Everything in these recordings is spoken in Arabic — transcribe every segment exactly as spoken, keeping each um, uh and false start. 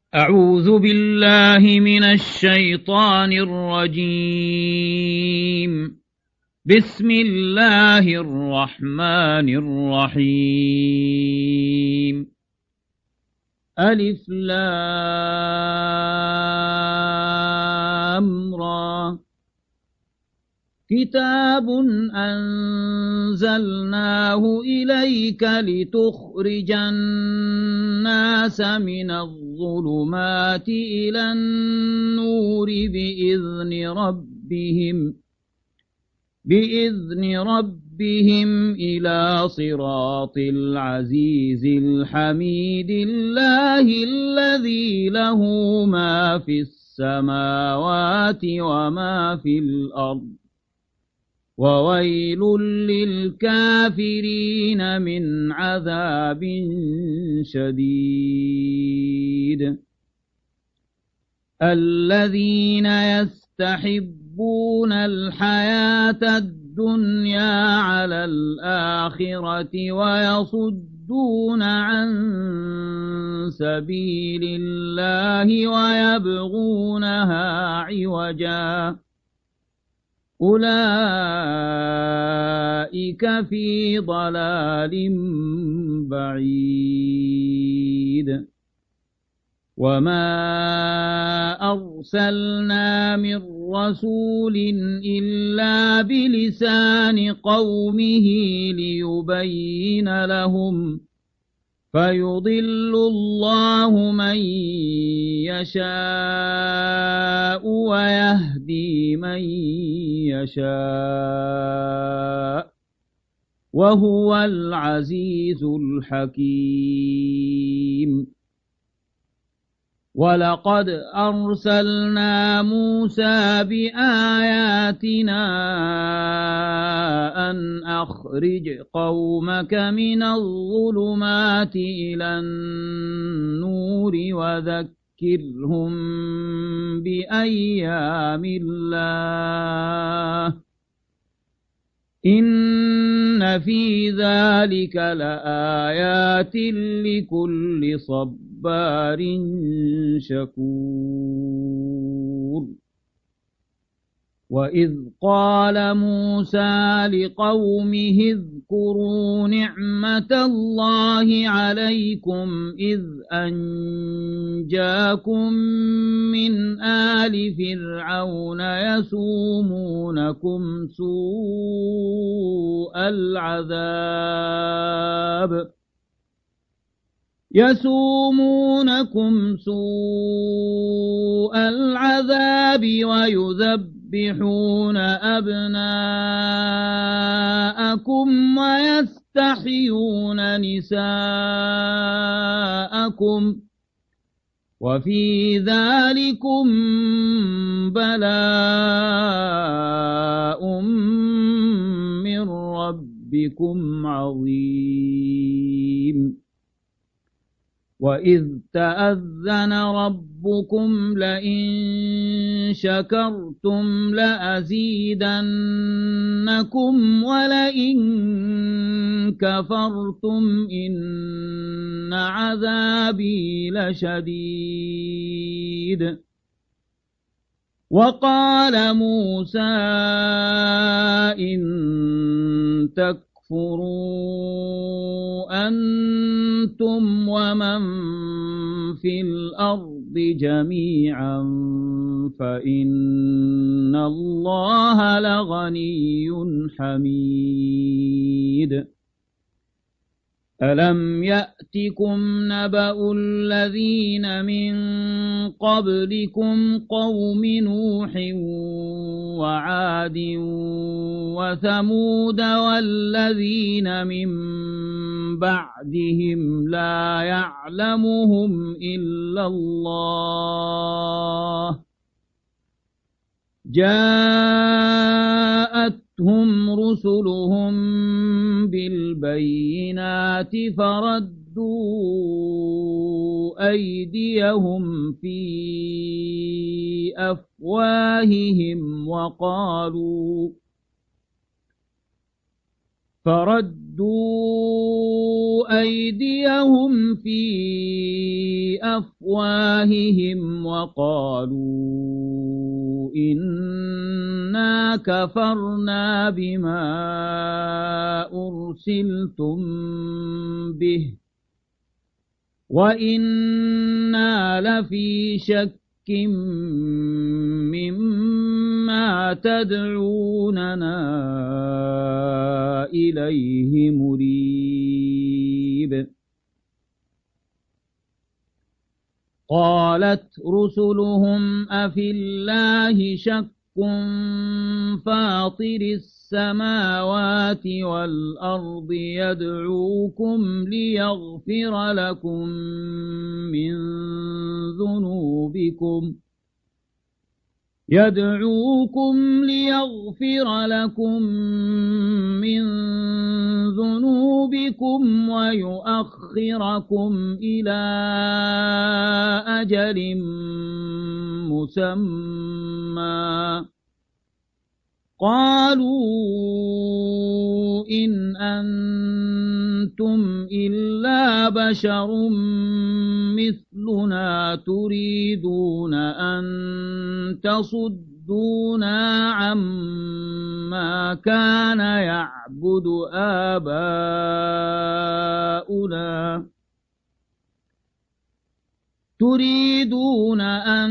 أعوذ بالله من الشيطان الرجيم. بسم الله الرحمن الرحيم. ألف لام را. كتاب أنزلناه إليك لتخرج الناس من الظلمات إلى النور بإذن ربهم بإذن ربهم إلى صراط العزيز الحميد الله الذي له ما في السماوات وما في الأرض وويل للكافرين من عذاب شديد. الذين يستحبون الحياة الدنيا على الآخرة ويصدون عن سبيل الله ويبغونها عوجا أولئك في ضلال بعيد. وما أرسلنا من رسول إلا بلسان قومه ليبين لهم فيضل الله من يشاء ويهدي من يشاء وهو العزيز الحكيم. ولقد أرسلنا موسى بآياتنا أن أخرج قومك من الظلمات إلى النور وذكرهم بأيام الله إن في ذلك لآيات لكل صبار شكور. وإذ قال موسى لقومه اذكروا نعمة الله عليكم إذ أنجاكم من آل فرعون يسومونكم سوء العذاب يسومونكم سوء العذاب ويذبحون أبناءكم ويستحيون نساءكم وفي ذلكم بلاء من ربكم عظيم. وإذ تأذن ربكم لئن شكرتم لأزيدنكم ولئن كفرتم إن عذابي لشديد. وقال موسى إن تكفروا اكفروا أنتم ومن في الأرض جميعا فإن الله لغني حميد. ألم يأتكم نبأ الذين من قبلكم قوم نوح وعاد وثمود والذين من بعدهم لا يعلمهم إلا الله جاءتهم رسلهم بالبينات فردوا أيديهم في أفواههم وقالوا فردوا أيديهم في بأفواههم وقالوا إنا كفرنا بما أرسلتم به وإنا لفي شك مما تدعوننا إليه مريب. قالت رسلهم أفي الله شك فاطر السماوات والأرض يدعوكم ليغفر لكم من ذنوبكم يدعوكم ليغفر لكم من ذنوبكم ويؤخركم إلى أجل مسمى قالوا إن أنتم إلا بشر مثلنا تريدون أن تصدونا عما كان يعبد آباؤنا تريدون أن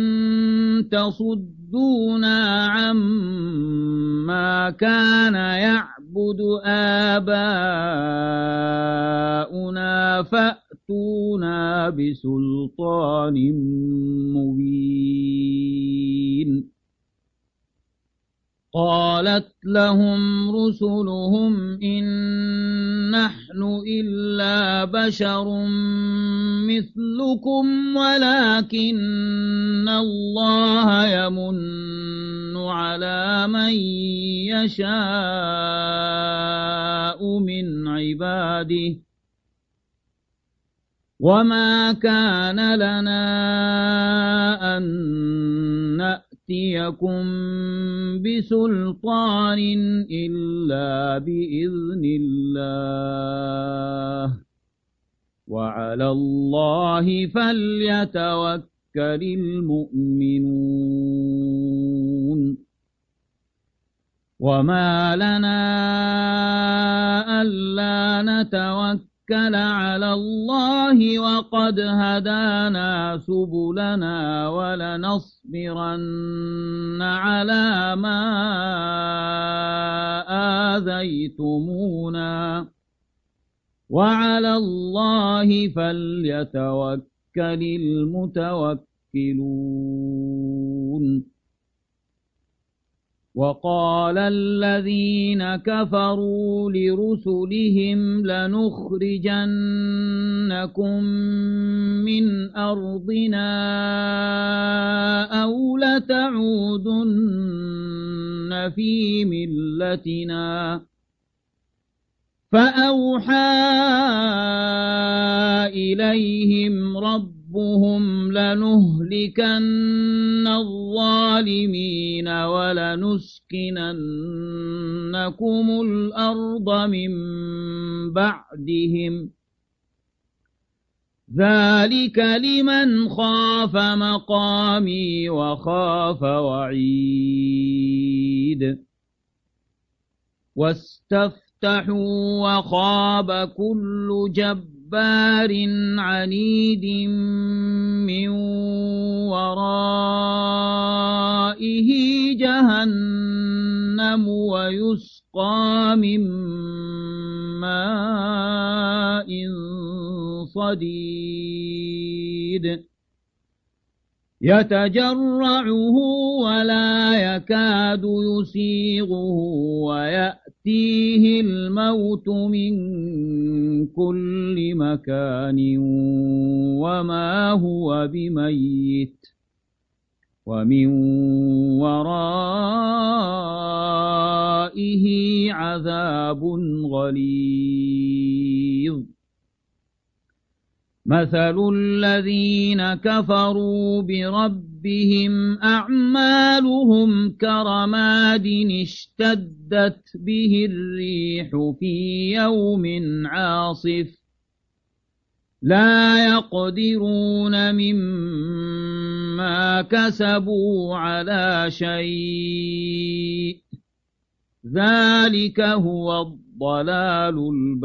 تصدونا عما كان يعبد آباؤنا فأتونا بسلطان مبين. قالت لهم رسلهم إن نحن إلا بشر مثلكم ولكن الله يمن على من يشاء من عباده وما كان لنا أن نأتيكم بسلطان إلا بإذن الله وعلى الله فليتوكل المؤمنون. وما لنا ألا نتوكل على الله وقد هدانا سبلنا ولنصبرن على ما آذيتمونا وعلى الله فليتوكل المتوكلون. وقال الذين كفروا لرسلهم لنخرجنكم من أرضنا أو لتعودن في ملتنا فأوحى إليهم ربهم لنهلكن الظالمين ولنسكننكم الأرض من بعدهم ذلك لمن خاف مقامي وخاف وعيد. واستفتحوا وخاب كل جبار عنيد من ورائه جهنم ويسقى من ماء صديد يتجرعه ولا يكاد يسيغه ويأتيه الموت من كل مكان وما هو بميت ومن ورائه عذاب غليظ. مثل الذين كفروا بربهم أعمالهم كرماد اشتدت به الريح في يوم عاصف لا يقدرون مما كسبوا على شيء ذلك هو الضلال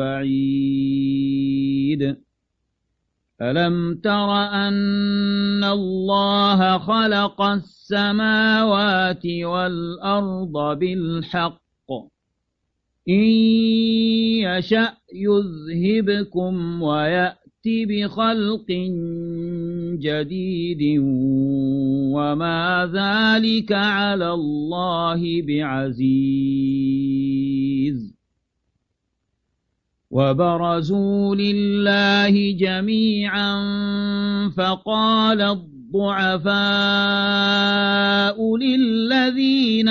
البعيد ألم تر أن الله خلق السماوات والأرض بالحق إن يشأ يذهبكم ويأتي بخلق جديد وما ذلك على الله بعزيز وبرزوا لله جميعا فقال الضعفاء للذين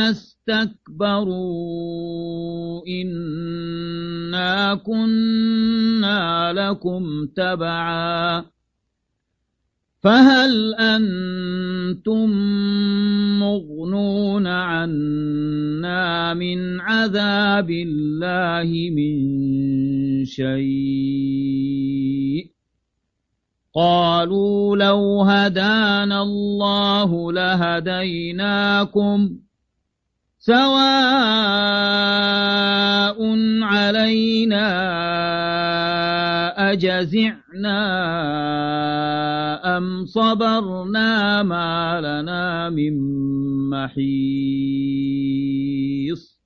استكبروا إنا كنا لكم تبعا فهل أنتم مغنون عنا من عذاب الله من شيء قالوا لو هدانا الله لهديناكم سواء علينا أجزعنا أم صبرنا ما لنا من محيص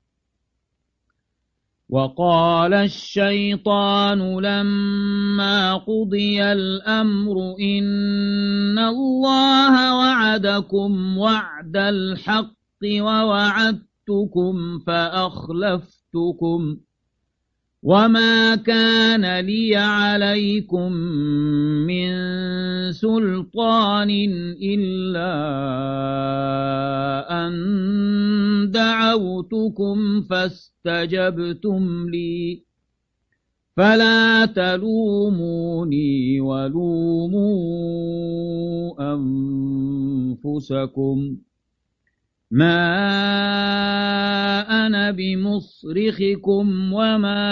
وقال الشيطان لما قضي الأمر إن الله وعدكم وعد الحق ووعدتكم فأخلفتكم وما كان لي عليكم من سلطان إلا أن دعوتكم فاستجبتم لي فلا تلوموني ولوموا أنفسكم ما أنا بمصرخكم وما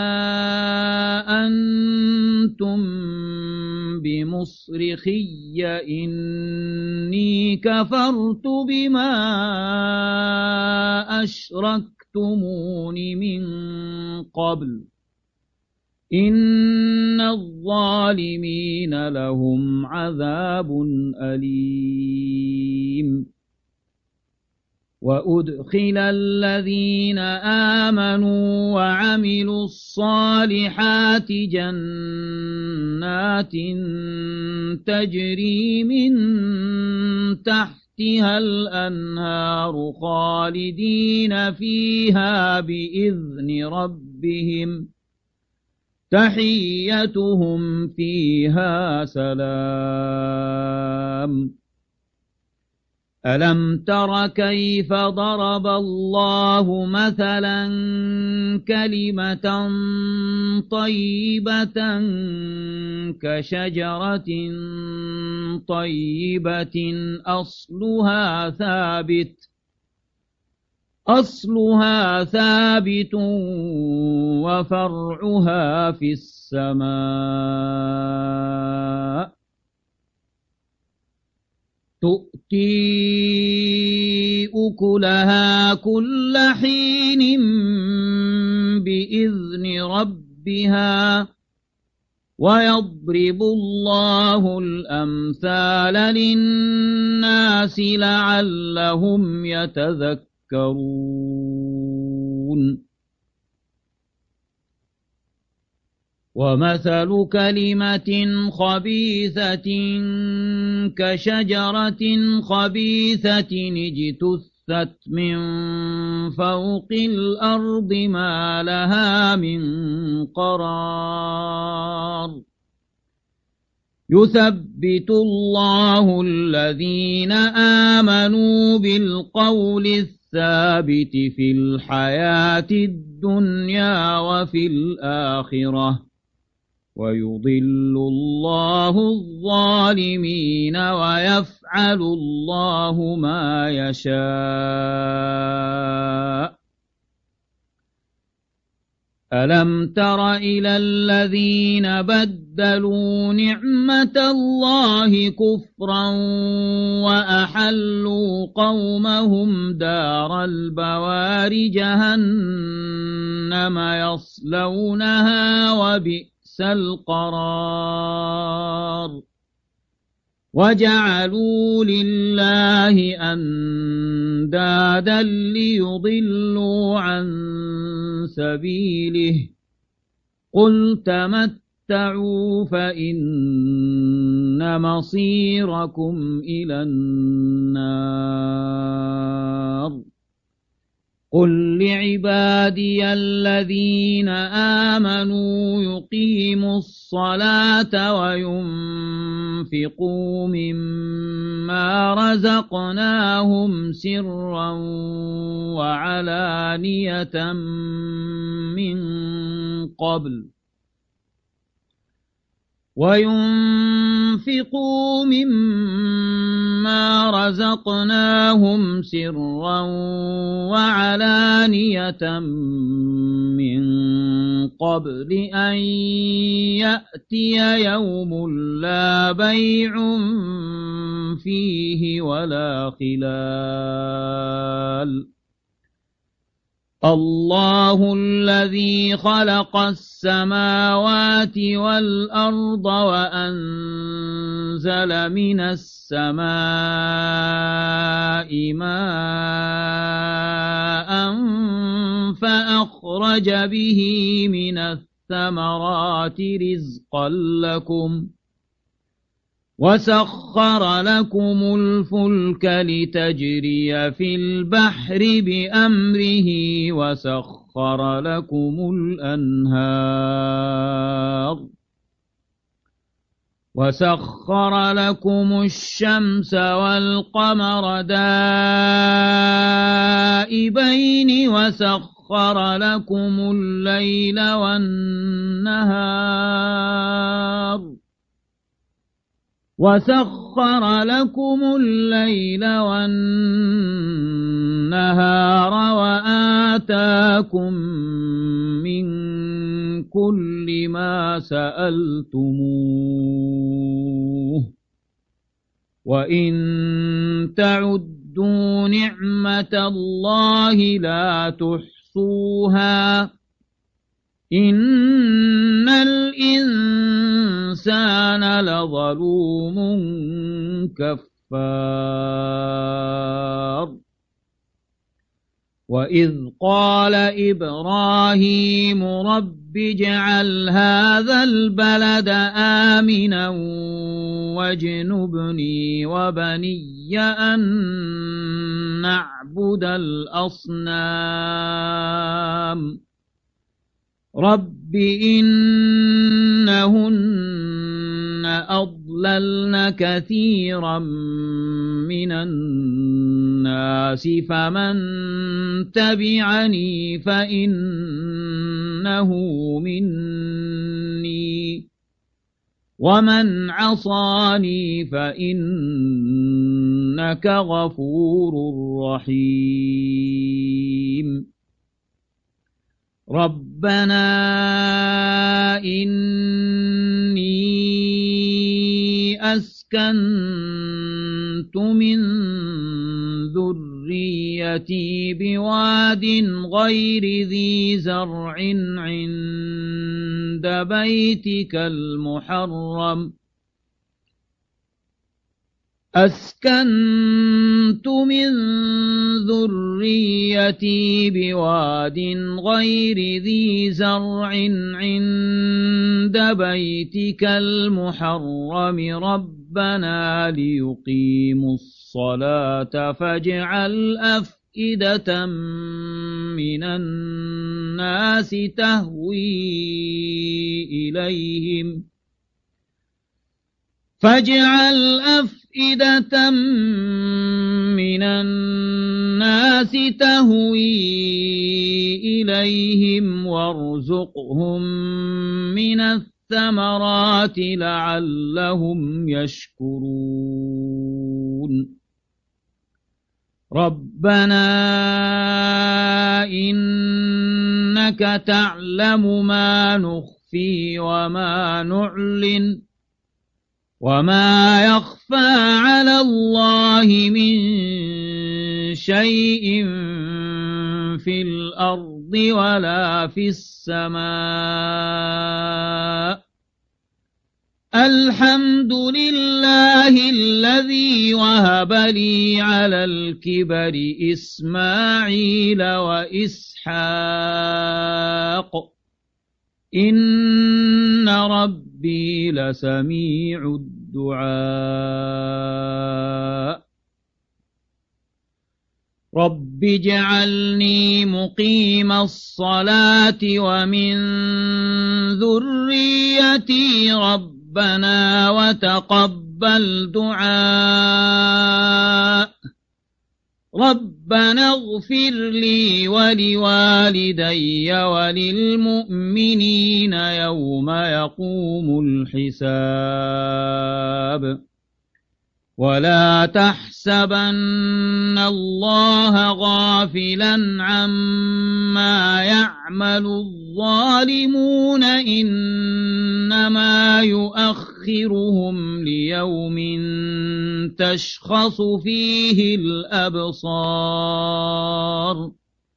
أنتم بمصرخي إني كفرت بما أشركتمون من قبل إن الظالمين لهم عذاب أليم وأدخل الذين آمنوا وعملوا الصالحات جنات تجري من تحتها الأنهار خالدين فيها بإذن ربهم تحيتهم فيها سلام ألم تر كيف ضرب الله مثلا كلمة طيبة كشجرة طيبة أصلها ثابت أصلها ثابت وفرعها في السماء تؤتي أكلها كل حين بإذن ربها ويضرب الله الأمثال للناس لعلهم يتذكرون ومثل كلمة خبيثة كشجرة خبيثة اجتثت من فوق الأرض ما لها من قرار يثبت الله الذين آمنوا بالقول الثابت في الحياة الدنيا وفي الآخرة ويضل الله الظالمين ويفعل الله ما يشاء ألم تر إلى الذين بدلوا نعمة الله كفرا وأحلوا قومهم دار البوار جهنم يصلونها وبئس القرار وجعلوا لله أندادا ليضلوا عن سبيله قل تمتعوا فإن مصيركم إلى النار قل لعبادي الذين آمنوا يقيموا الصلاة وينفقوا مما رزقناهم سرا وعلانية من قبل وينفقوا مما رزقناهم سرا وعلانية من قبل أن يأتي يوم لا بيع فيه ولا خلال الله الذي خلق السماوات والأرض وأنزل من السماء ماء فأخرج به من الثمرات رزقا لكم وسخر لكم الفلك لتجري في البحر بأمره وسخر لكم الأنهار وسخر لكم الشمس والقمر دائبين وسخر لكم الليل والنهار وسخر لكم الليل والنهار وآتاكم من كل ما سألتموه وإن تعدوا نعمة الله لا تحصوها إن الإنسان لظلوم كفار وإذ قال إبراهيم رب اجعل هذا البلد آمنا واجنبني وبني أن نعبد الأصنام رب إنهن أضللن كثيرا من الناس فمن تبعني فإنه مني ومن عصاني فإنك غفور رحيم ربنا إني أسكنت من ذريتي بواد غير ذي زرع عند بيتك المحرم أسكنت من ذريتي بواد غير ذي زرع عند بيتك المحرم ربنا ليقيموا الصلاة فاجعل أفئدة من الناس تهوي إليهم فاجعل أفئدة من الناس تهوي إليهم وارزقهم من الثمرات لعلهم يشكرون ربنا إنك تعلم ما نخفي وما نعلن وما يخفى على الله من شيء في الأرض ولا في السماء الحمد لله الذي وهب لي على الكبر إسماعيل وإسحاق إن ربي لسميع الدعاء رب اجعلني مقيم الصلاة ومن ذريتي ربنا وتقبل دعاء ربنا اغفر لي ولوالدي وللمؤمنين يوم يقوم الحساب ولا تحسبن الله غافلا عما يعمل الظالمون إنما يؤخرهم ليوم تشخص فيه الأبصار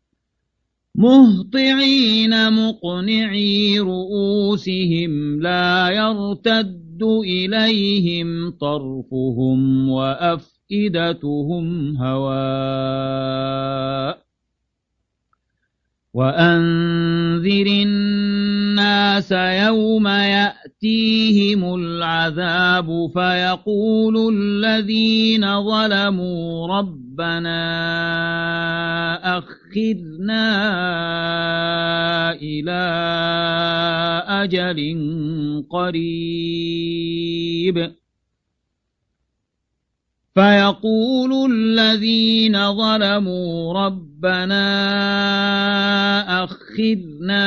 مهطعين مقنعي رؤوسهم لا يرتد إليهم طرفهم وأفئدتهم هواء وأنذر الناس يوم يأتيهم العذاب فيقول الذين ظلموا ربنا أخذنا إلى أجل قريب فيقول الذين ظلموا ربنا أخذنا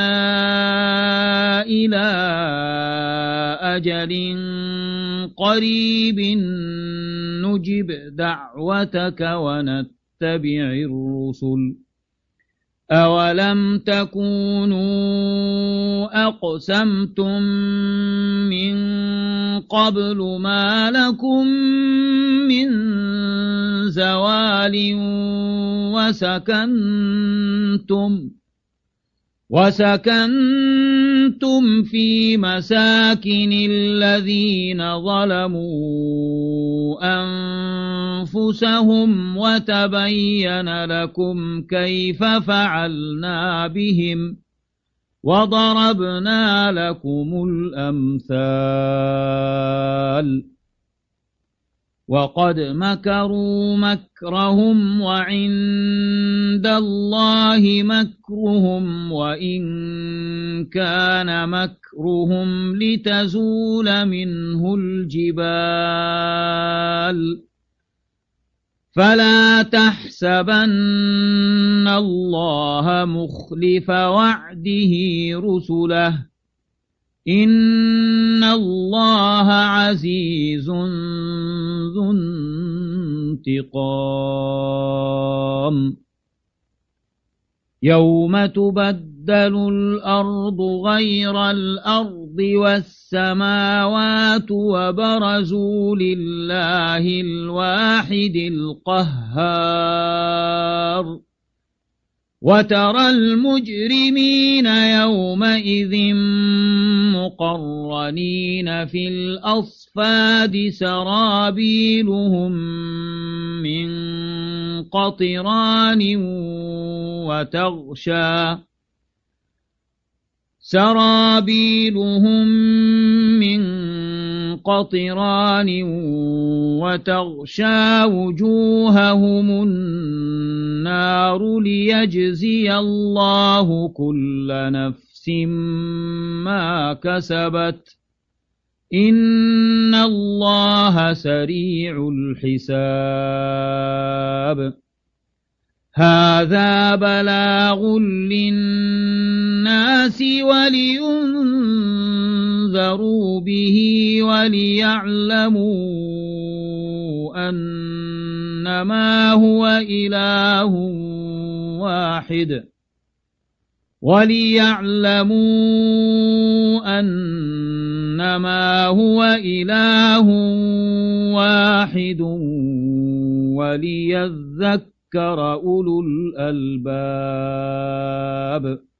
إلى أجل قريب نجب دعوتك ونتبع الرسل أولم تكونوا أقسمتم من قبل ما لكم من زوال وسكنتم وسكنتم في مساكن الذين ظلموا أنفسهم وتبين لكم كيف فعلنا بهم وضربنا لكم الأمثال وقد مكروا مكرهم وعند الله مكرهم وإن كان مكرهم لتزول منه الجبال فلا تحسبن الله مخلف وعده رسله إن الله عزيز ذو انتقام يوم تبدل الأرض غير الأرض والسماوات وبرزوا لله الواحد القهار وترى المجرمين يومئذ مقرنين في الأصفاد سرابيلهم من قطران وتغشى سرابيلهم من قطران وتغشى وجوههم النار ليجزي الله كل نفس ما كسبت إن الله سريع الحساب هذا بلاغ للناس ولينذروا به وليعلموا أنما هو إله واحد وليعلموا أنما هو إله واحد وليذكر أولو الألباب.